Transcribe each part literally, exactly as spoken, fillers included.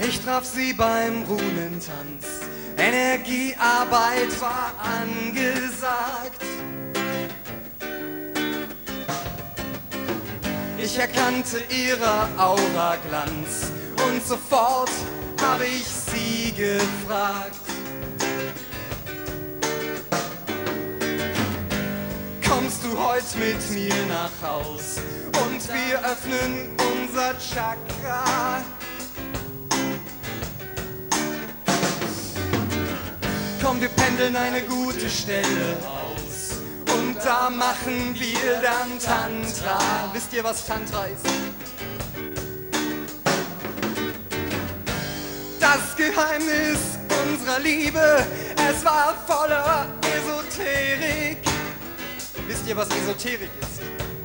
Ich traf sie beim Runentanz, Energiearbeit war angesagt. Ich erkannte ihrer Aura Glanz und sofort habe ich sie gefragt. Kommst du heute mit mir nach Haus und wir öffnen unser Chakra? Komm, wir pendeln eine gute Stelle aus und da machen wir dann Tantra. Wisst ihr, was Tantra ist? Das Geheimnis unserer Liebe, es war voller Esoterik. Wisst ihr, was Esoterik ist?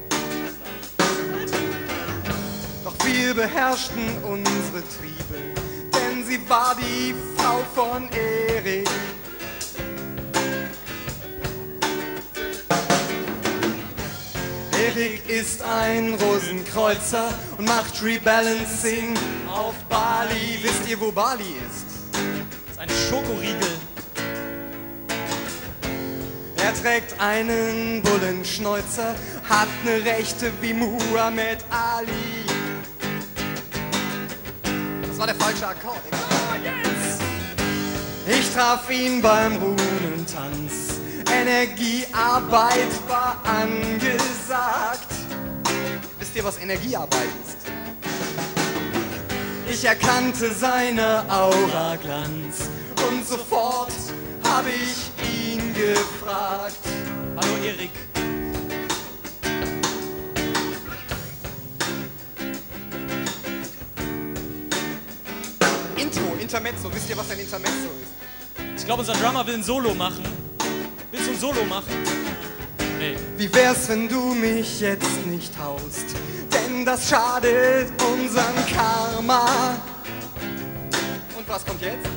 Doch wir beherrschten unsere Triebe, denn sie war die Frau von Erik. Erik ist ein Rosenkreuzer und macht Rebalancing auf Bali. Wisst ihr, wo Bali ist? Das ist ein Schokoriegel. Er trägt einen Bullenschnäuzer, hat ne Rechte wie Muhammad Ali. Das war der falsche Akkord. Oh, yes! Ich traf ihn beim Runentanz. Energiearbeit war angesagt. Wisst ihr, was Energiearbeit ist? Ich erkannte seine Aura Glanz und sofort habe ich ihn gefragt. Hallo Erik. Intro, Intermezzo. Wisst ihr, was ein Intermezzo ist? Ich glaube, unser Drummer will ein Solo machen. Willst du ein Solo machen? Nee. Wie wär's, wenn du mich jetzt nicht haust? Denn das schadet unserem Karma. Und was kommt jetzt?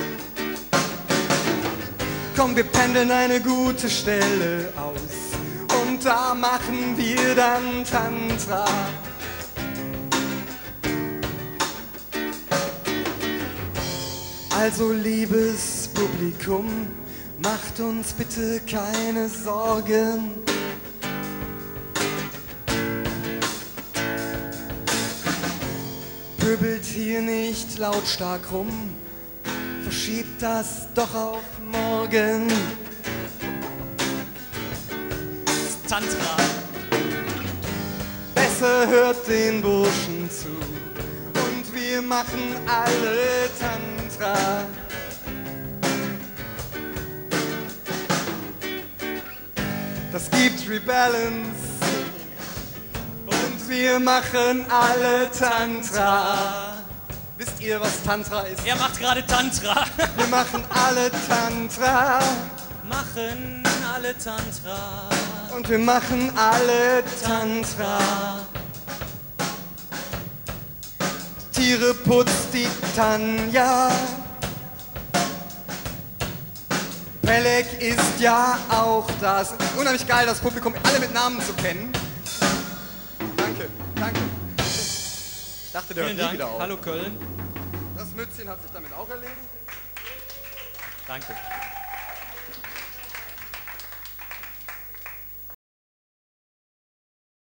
Komm, wir pendeln eine gute Stelle aus und da machen wir dann Tantra. Also, liebes Publikum, macht uns bitte keine Sorgen. Pöbelt hier nicht lautstark rum, verschiebt das doch auf morgen. Das ist Tantra. Besser hört den Burschen zu und wir machen alle Tantra. Das gibt Rebalance und wir machen alle Tantra. Wisst ihr, was Tantra ist? Er macht gerade Tantra. Wir machen alle Tantra Machen alle Tantra. und wir machen alle Tantra. Tiere putzt die Tanja. Pelek ist ja auch das. Unheimlich geil, das Publikum alle mit Namen zu kennen. Danke, danke. Ich dachte, der hört Vielen nie Dank. wieder auf. Hallo Köln. Das Mützchen hat sich damit auch erledigt. Danke.